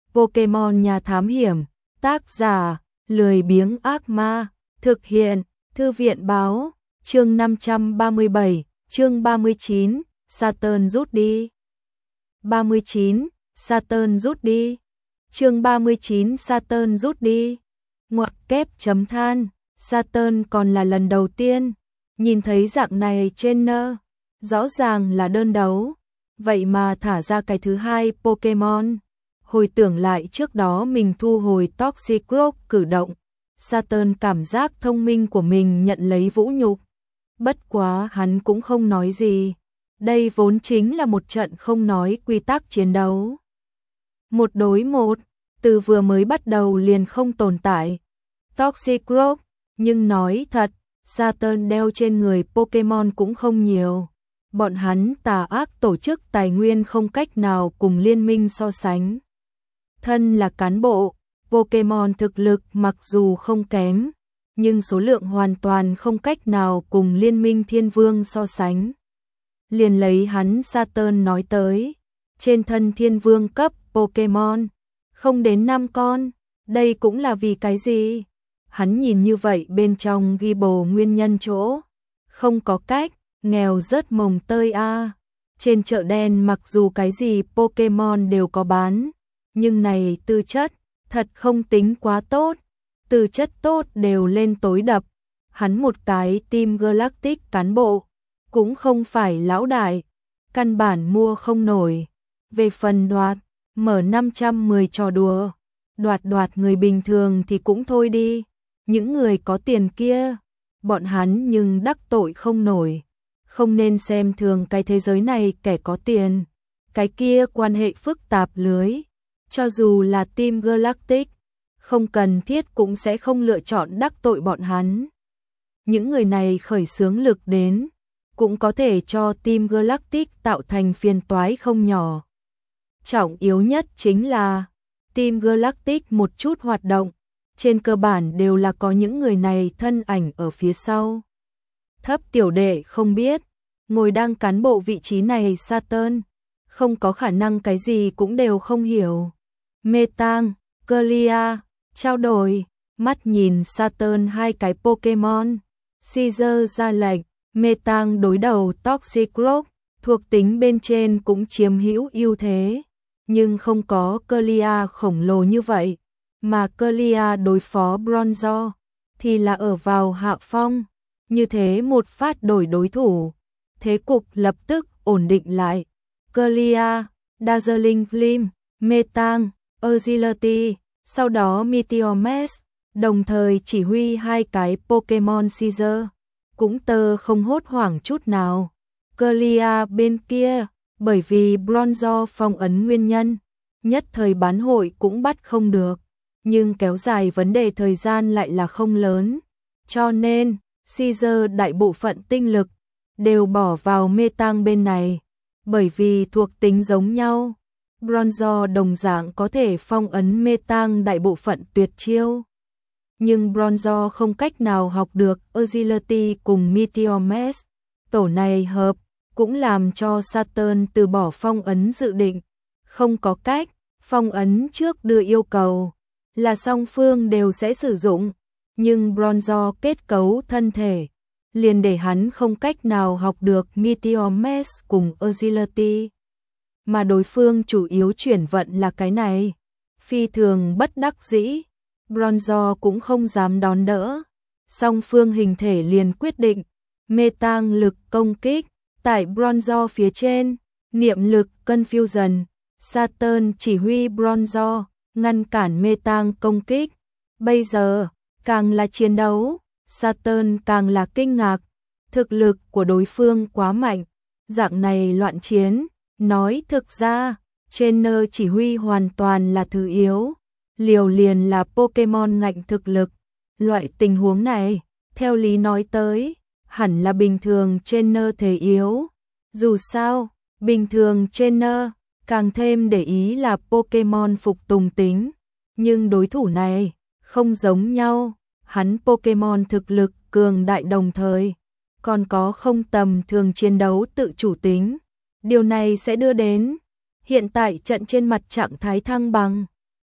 Pokemon nhà thám hiểm, tác giả, lười biếng ác ma, thực hiện, thư viện báo, chương 537, chương 39, Saturn rút đi. 39, Saturn rút đi. Chương 39 Saturn rút đi. Ngoặc kép chấm than, Saturn còn là lần đầu tiên nhìn thấy dạng này trên nơ, rõ ràng là đơn đấu, vậy mà thả ra cái thứ hai Pokemon. Hồi tưởng lại trước đó mình thu hồi Toxic Rock cử động, Saturn cảm giác thông minh của mình nhận lấy vũ nhục. Bất quá hắn cũng không nói gì, đây vốn chính là một trận không nói quy tắc chiến đấu. Một đối một, từ vừa mới bắt đầu liền không tồn tại. Toxic Rock, nhưng nói thật, Saturn đeo trên người Pokemon cũng không nhiều. Bọn hắn tà ác tổ chức tài nguyên không cách nào cùng liên minh so sánh. Thân là cán bộ, Pokemon thực lực mặc dù không kém, nhưng số lượng hoàn toàn không cách nào cùng liên minh thiên vương so sánh. Liền lấy hắn Saturn nói tới, trên thân thiên vương cấp Pokemon, không đến 5 con, đây cũng là vì cái gì? Hắn nhìn như vậy bên trong ghi bồ nguyên nhân chỗ, không có cách, nghèo rất mồng tơi a. Trên chợ đen mặc dù cái gì Pokemon đều có bán, nhưng này tư chất, thật không tính quá tốt, tư chất tốt đều lên tối đập. Hắn một cái Team Galactic cán bộ, cũng không phải lão đại, căn bản mua không nổi. Về phần đoạt, mở 510 trò đùa, đoạt người bình thường thì cũng thôi đi, những người có tiền kia, bọn hắn nhưng đắc tội không nổi. Không nên xem thường cái thế giới này kẻ có tiền, cái kia quan hệ phức tạp lưới. Cho dù là Team Galactic, không cần thiết cũng sẽ không lựa chọn đắc tội bọn hắn. Những người này khởi xướng lực đến, cũng có thể cho Team Galactic tạo thành phiền toái không nhỏ. Trọng yếu nhất chính là, Team Galactic một chút hoạt động, trên cơ bản đều là có những người này thân ảnh ở phía sau. Thấp tiểu đệ không biết, ngồi đang cán bộ vị trí này Saturn, không có khả năng cái gì cũng đều không hiểu. Metang, Clear, trao đổi, mắt nhìn Saturn hai cái Pokemon. Caesar ra lệnh, Metang đối đầu Toxic Rock, thuộc tính bên trên cũng chiếm hữu ưu thế, nhưng không có Clear khổng lồ như vậy, mà Clear đối phó Bronzor thì là ở vào hạ phong, như thế một phát đổi đối thủ, thế cục lập tức ổn định lại. Clear, Dazzling Gleam, Metang, Agility, sau đó Meteor Mash, đồng thời chỉ huy hai cái Pokemon Caesar, cũng không hốt hoảng chút nào. Clear bên kia, bởi vì Bronzor phong ấn nguyên nhân, nhất thời bán hội cũng bắt không được, nhưng kéo dài vấn đề thời gian lại là không lớn, cho nên Caesar đại bộ phận tinh lực đều bỏ vào Metang bên này, bởi vì thuộc tính giống nhau. Bronzor đồng dạng có thể phong ấn Metang đại bộ phận tuyệt chiêu, nhưng Bronzor không cách nào học được Agility cùng Meteor Mash. Tổ này hợp, cũng làm cho Saturn từ bỏ phong ấn dự định. Không có cách, phong ấn trước đưa yêu cầu, là song phương đều sẽ sử dụng, nhưng Bronzor kết cấu thân thể, liền để hắn không cách nào học được Meteor Mash cùng Agility. Mà đối phương chủ yếu chuyển vận là cái này, phi thường bất đắc dĩ, Bronzor cũng không dám đón đỡ. Song phương hình thể liền quyết định, Metang lực công kích, tại Bronzor phía trên, niệm lực Confusion, Saturn chỉ huy Bronzor, ngăn cản Metang công kích. Bây giờ, càng là chiến đấu, Saturn càng là kinh ngạc, thực lực của đối phương quá mạnh, dạng này loạn chiến. Nói thực ra, trainer chỉ huy hoàn toàn là thứ yếu, liều liền là Pokemon ngạnh thực lực. Loại tình huống này, theo lý nói tới, hẳn là bình thường trainer thể yếu. Dù sao, bình thường trainer càng thêm để ý là Pokemon phục tùng tính, nhưng đối thủ này không giống nhau, hắn Pokemon thực lực cường đại đồng thời, còn có không tầm thường chiến đấu tự chủ tính. Điều này sẽ đưa đến hiện tại trận trên mặt trạng thái thăng bằng.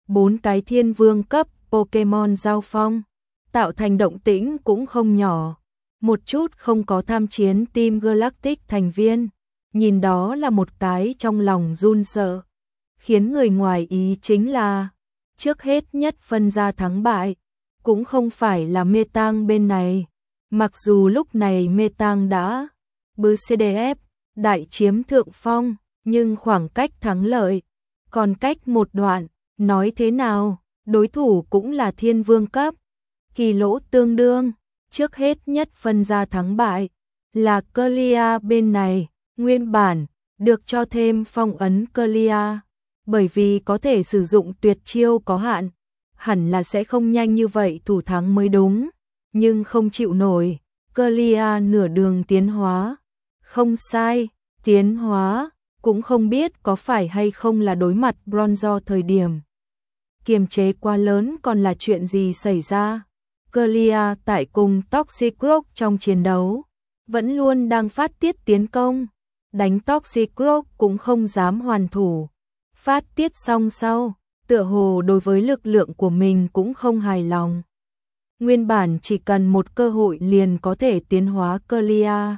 4 cái thiên vương cấp Pokemon giao phong, tạo thành động tĩnh cũng không nhỏ. Một chút không có tham chiến Team Galactic thành viên, nhìn đó là một cái trong lòng run sợ. Khiến người ngoài ý chính là, trước hết nhất phân ra thắng bại, cũng không phải là Metang bên này. Mặc dù lúc này Metang đã bư CDF, đại chiếm thượng phong, nhưng khoảng cách thắng lợi còn cách một đoạn, nói thế nào, đối thủ cũng là thiên vương cấp. Kỳ lỗ tương đương, trước hết nhất phân ra thắng bại, là Clear bên này, nguyên bản, được cho thêm phong ấn Clear, bởi vì có thể sử dụng tuyệt chiêu có hạn, hẳn là sẽ không nhanh như vậy thủ thắng mới đúng, nhưng không chịu nổi, Clear nửa đường tiến hóa. Không sai, tiến hóa, cũng không biết có phải hay không là đối mặt Bronzor thời điểm. Kiềm chế quá lớn còn là chuyện gì xảy ra? Clear tại cùng Toxic Rock trong chiến đấu, vẫn luôn đang phát tiết tiến công, đánh Toxic Rock cũng không dám hoàn thủ. Phát tiết xong sau, tựa hồ đối với lực lượng của mình cũng không hài lòng. Nguyên bản chỉ cần một cơ hội liền có thể tiến hóa Clear.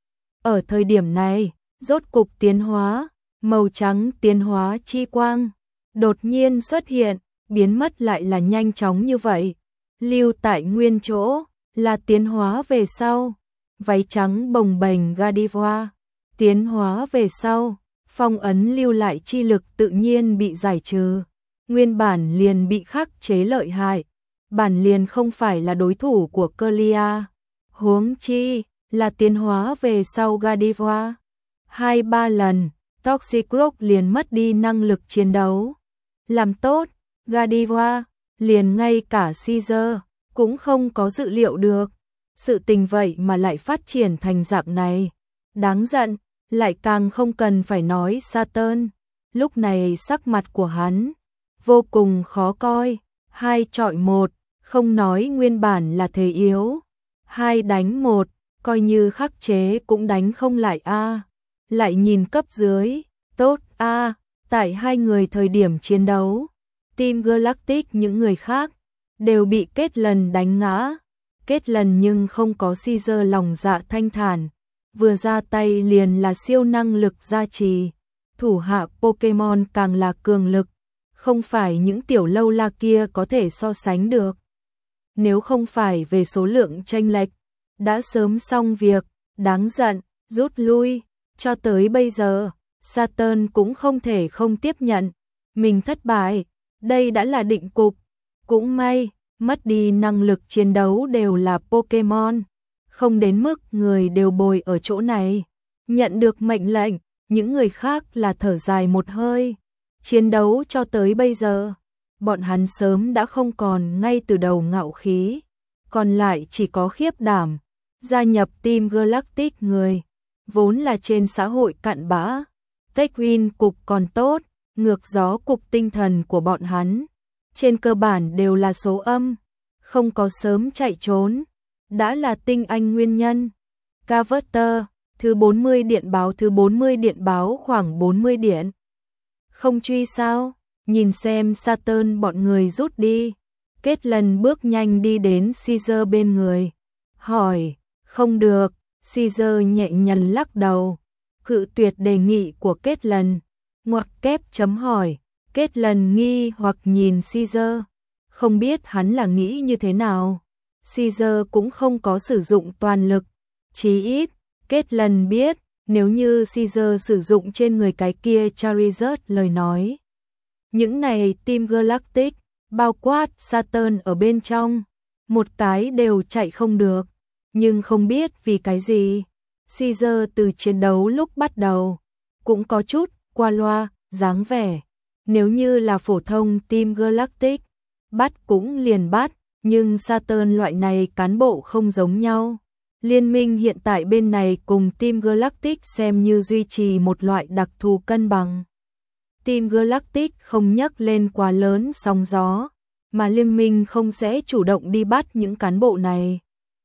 Ở thời điểm này, rốt cục tiến hóa, màu trắng tiến hóa chi quang, đột nhiên xuất hiện, biến mất lại là nhanh chóng như vậy. Lưu tại nguyên chỗ, là tiến hóa về sau, váy trắng bồng bềnh Gardevoir, tiến hóa về sau, phong ấn lưu lại chi lực tự nhiên bị giải trừ, nguyên bản liền bị khắc chế lợi hại, bản liền không phải là đối thủ của Clear, huống chi là tiến hóa về sau Gardevoir. 2-3 lần, Toxic Rock liền mất đi năng lực chiến đấu. Làm tốt, Gardevoir, liền ngay cả Caesar cũng không có dự liệu được. Sự tình vậy mà lại phát triển thành dạng này. Đáng giận, lại càng không cần phải nói Saturn. Lúc này sắc mặt của hắn vô cùng khó coi. 2 chọi 1, không nói nguyên bản là thế yếu. 2 đánh 1, coi như khắc chế cũng đánh không lại a. Lại nhìn cấp dưới, tốt a, tại hai người thời điểm chiến đấu, Team Galactic những người khác đều bị Kết Lần đánh ngã. Kết Lần nhưng không có Caesar lòng dạ thanh thản, vừa ra tay liền là siêu năng lực gia trì, thủ hạ Pokemon càng là cường lực, không phải những tiểu lâu la kia có thể so sánh được. Nếu không phải về số lượng chênh lệch, đã sớm xong việc, đáng giận, rút lui. Cho tới bây giờ, Saturn cũng không thể không tiếp nhận mình thất bại, đây đã là định cục. Cũng may, mất đi năng lực chiến đấu đều là Pokemon, không đến mức người đều bồi ở chỗ này. Nhận được mệnh lệnh, những người khác là thở dài một hơi. Chiến đấu cho tới bây giờ, bọn hắn sớm đã không còn ngay từ đầu ngạo khí, còn lại chỉ có khiếp đảm. Gia nhập Team Galactic người, vốn là trên xã hội cặn bã, Techwin cục còn tốt, ngược gió cục tinh thần của bọn hắn, trên cơ bản đều là số âm, không có sớm chạy trốn, đã là tinh anh nguyên nhân. Carver, thứ 40 điện báo, thứ 40 điện báo khoảng 40 điện. Không truy sao, nhìn xem Saturn bọn người rút đi. Kết Lần bước nhanh đi đến Caesar bên người, hỏi, không được, Caesar nhẹ nhàng lắc đầu, cự tuyệt đề nghị của Kết Lần. Ngoặc kép chấm hỏi, Kết Lần nghi hoặc nhìn Caesar, không biết hắn là nghĩ như thế nào. Caesar cũng không có sử dụng toàn lực, chí ít, Kết Lần biết, nếu như Caesar sử dụng trên người cái kia Charizard lời nói. Những này Team Galactic, bao quát Saturn ở bên trong, một cái đều chạy không được, nhưng không biết vì cái gì. Caesar từ chiến đấu lúc bắt đầu, cũng có chút qua loa, dáng vẻ. Nếu như là phổ thông Team Galactic, bắt cũng liền bắt, nhưng Saturn loại này cán bộ không giống nhau. Liên minh hiện tại bên này cùng Team Galactic xem như duy trì một loại đặc thù cân bằng. Team Galactic không nhấc lên quá lớn sóng gió, mà liên minh không sẽ chủ động đi bắt những cán bộ này.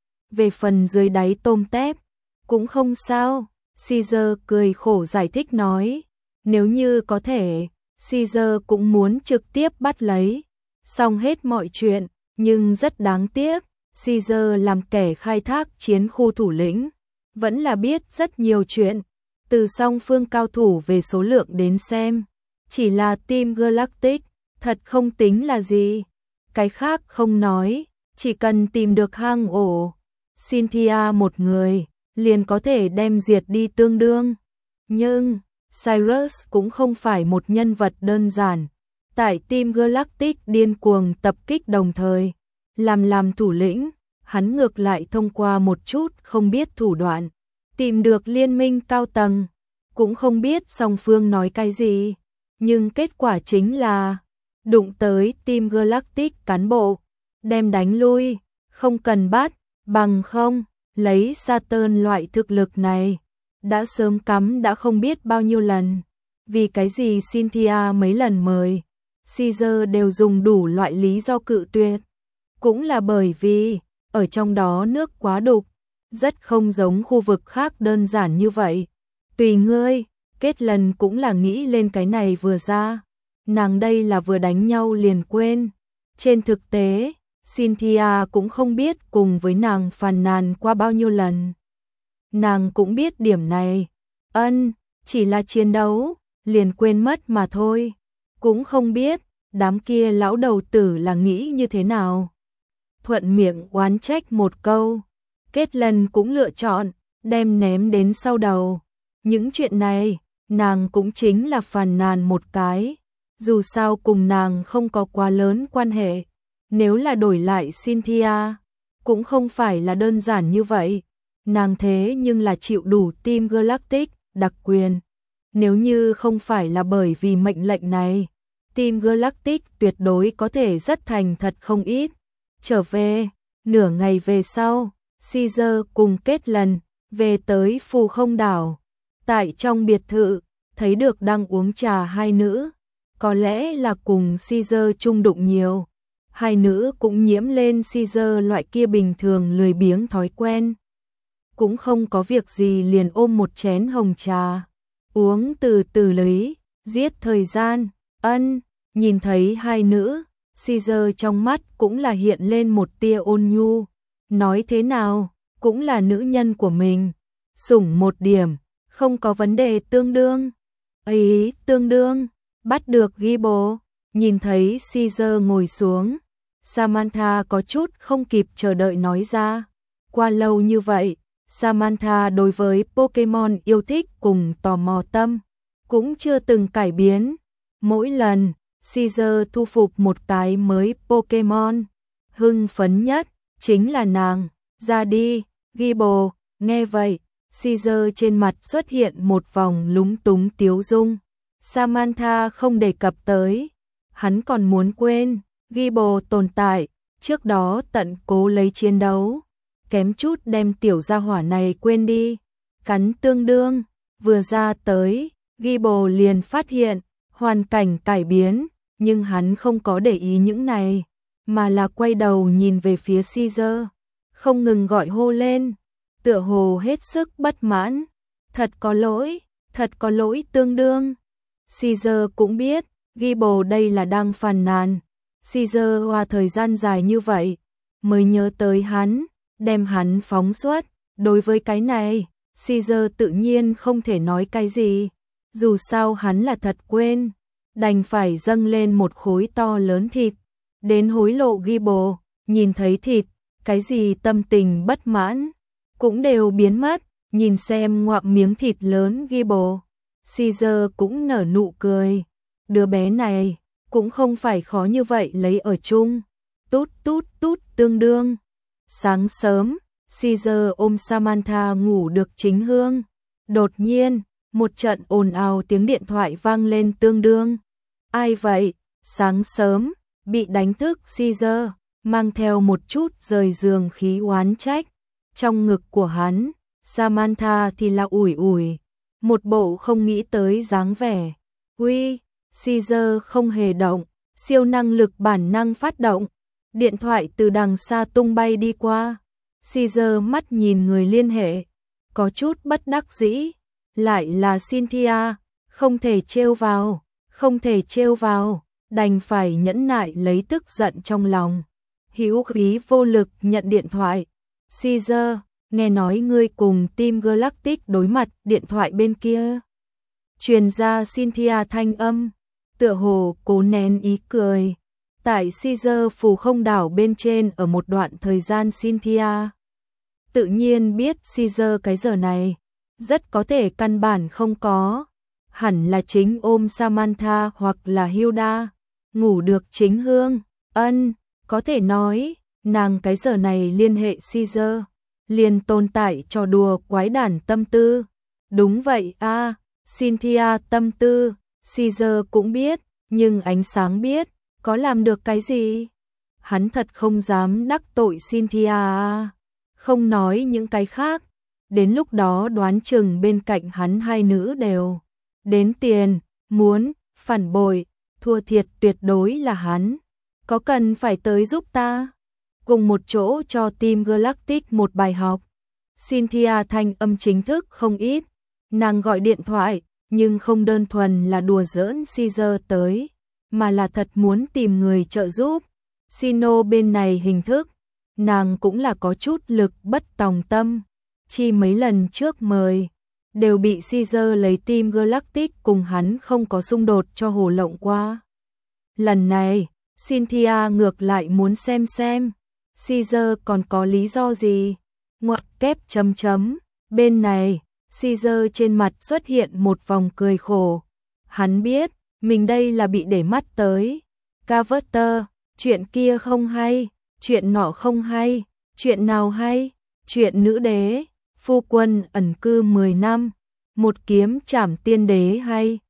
Về phần dưới đáy tôm tép, cũng không sao, Caesar cười khổ giải thích nói, nếu như có thể, Caesar cũng muốn trực tiếp bắt lấy, xong hết mọi chuyện, nhưng rất đáng tiếc, Caesar làm kẻ khai thác chiến khu thủ lĩnh, vẫn là biết rất nhiều chuyện, từ song phương cao thủ về số lượng đến xem, chỉ là Team Galactic, thật không tính là gì, cái khác không nói, chỉ cần tìm được hang ổ, Cynthia một người, liền có thể đem diệt đi tương đương, nhưng Cyrus cũng không phải một nhân vật đơn giản. Tại Team Galactic điên cuồng tập kích đồng thời, làm thủ lĩnh, hắn ngược lại thông qua một chút không biết thủ đoạn, tìm được liên minh cao tầng, cũng không biết song phương nói cái gì, nhưng kết quả chính là đụng tới Team Galactic cán bộ, đem đánh lui, không cần bắt, bằng không, lấy Saturn loại thực lực này, đã sớm cắm đã không biết bao nhiêu lần, vì cái gì Cynthia mấy lần mời, Caesar đều dùng đủ loại lý do cự tuyệt, cũng là bởi vì, ở trong đó nước quá đục, rất không giống khu vực khác đơn giản như vậy. Tùy ngươi, kết lần cũng là nghĩ lên cái này vừa ra, nàng đây là vừa đánh nhau liền quên. Trên thực tế, Cynthia cũng không biết cùng với nàng phàn nàn qua bao nhiêu lần. Nàng cũng biết điểm này, chỉ là chiến đấu, liền quên mất mà thôi, cũng không biết, đám kia lão đầu tử là nghĩ như thế nào. Thuận miệng oán trách một câu, kết lần cũng lựa chọn, đem ném đến sau đầu. Những chuyện này, nàng cũng chính là phàn nàn một cái, dù sao cùng nàng không có quá lớn quan hệ. Nếu là đổi lại Cynthia, cũng không phải là đơn giản như vậy. Nàng thế nhưng là chịu đủ Team Galactic đặc quyền. Nếu như không phải là bởi vì mệnh lệnh này, Team Galactic tuyệt đối có thể rất thành thật không ít. Trở về, nửa ngày về sau, Caesar cùng kết lần, về tới Phù Không Đảo. Tại trong biệt thự, thấy được đang uống trà hai nữ, có lẽ là cùng Caesar chung đụng nhiều. Hai nữ cũng nhiễm lên Caesar loại kia bình thường lười biếng thói quen. Cũng không có việc gì liền ôm một chén hồng trà, uống từ từ lấy, giết thời gian. Nhìn thấy hai nữ, Caesar trong mắt cũng là hiện lên một tia ôn nhu, nói thế nào, cũng là nữ nhân của mình, sủng một điểm, không có vấn đề tương đương. Ấy, tương đương, bắt được Gibbo, nhìn thấy Caesar ngồi xuống, Samantha có chút không kịp chờ đợi nói ra, qua lâu như vậy, Samantha đối với Pokemon yêu thích cùng tò mò tâm, cũng chưa từng cải biến. Mỗi lần, Caesar thu phục một cái mới Pokemon, hưng phấn nhất, chính là nàng, ra đi, Gibbo, nghe vậy, Caesar trên mặt xuất hiện một vòng lúng túng tiếu dung. Samantha không đề cập tới, hắn còn muốn quên, Gibbo tồn tại, trước đó tận cố lấy chiến đấu, kém chút đem tiểu gia hỏa này quên đi, cắn tương đương, vừa ra tới, Gibbo liền phát hiện, hoàn cảnh cải biến, nhưng hắn không có để ý những này, mà là quay đầu nhìn về phía Caesar, không ngừng gọi hô lên, tựa hồ hết sức bất mãn, thật có lỗi tương đương. Caesar cũng biết, Gibbo đây là đang phàn nàn, Caesar qua thời gian dài như vậy, mới nhớ tới hắn, đem hắn phóng xuất, đối với cái này, Caesar tự nhiên không thể nói cái gì, dù sao hắn là thật quên, đành phải dâng lên một khối to lớn thịt, đến hối lộ Gibbo, nhìn thấy thịt, cái gì tâm tình bất mãn, cũng đều biến mất, nhìn xem ngoạm miếng thịt lớn Gibbo, Caesar cũng nở nụ cười, đứa bé này, cũng không phải khó như vậy lấy ở chung, tút tương đương. Sáng sớm, Caesar ôm Samantha ngủ được chính hương, đột nhiên, một trận ồn ào tiếng điện thoại vang lên tương đương. Ai vậy? Sáng sớm, bị đánh thức Caesar, mang theo một chút rời giường khí oán trách. Trong ngực của hắn, Samantha thì là ủi ủi, một bộ không nghĩ tới dáng vẻ. Uy, Caesar không hề động, siêu năng lực bản năng phát động. Điện thoại từ đằng xa tung bay đi qua. Caesar mắt nhìn người liên hệ, có chút bất đắc dĩ, lại là Cynthia, không thể trêu vào, không thể trêu vào, đành phải nhẫn nại lấy tức giận trong lòng. Hữu khí vô lực nhận điện thoại. Caesar, nghe nói ngươi cùng Team Galactic đối mặt, điện thoại bên kia truyền ra Cynthia thanh âm, tựa hồ cố nén ý cười. Tại Caesar phù không đảo bên trên ở một đoạn thời gian Cynthia tự nhiên biết Caesar cái giờ này rất có thể căn bản không có, hẳn là chính ôm Samantha hoặc là Hilda, ngủ được chính Hương. Có thể nói, nàng cái giờ này liên hệ Caesar, liền tồn tại trò đùa quái đản tâm tư. Đúng vậy a, Cynthia tâm tư, Caesar cũng biết, nhưng ánh sáng biết, có làm được cái gì? Hắn thật không dám đắc tội Cynthia a. Không nói những cái khác, đến lúc đó đoán chừng bên cạnh hắn hai nữ đều đến tiền, muốn phản bội, thua thiệt tuyệt đối là hắn. Có cần phải tới giúp ta? Cùng một chỗ cho Team Galactic một bài học. Cynthia thanh âm chính thức không ít, nàng gọi điện thoại, nhưng không đơn thuần là đùa giỡn Caesar tới, mà là thật muốn tìm người trợ giúp. Sino bên này hình thức, nàng cũng là có chút lực bất tòng tâm, chi mấy lần trước mời, đều bị Caesar lấy Team Galactic cùng hắn không có xung đột cho hồ lộng qua. Lần này, Cynthia ngược lại muốn xem Caesar còn có lý do gì. Ngoặc kép chấm chấm, bên này, Caesar trên mặt xuất hiện một vòng cười khổ. Hắn biết, mình đây là bị để mắt tới. Carter, chuyện kia không hay, chuyện nọ không hay, chuyện nào hay, chuyện nữ đế, phu quân ẩn cư 10 năm, một kiếm trảm tiên đế hay.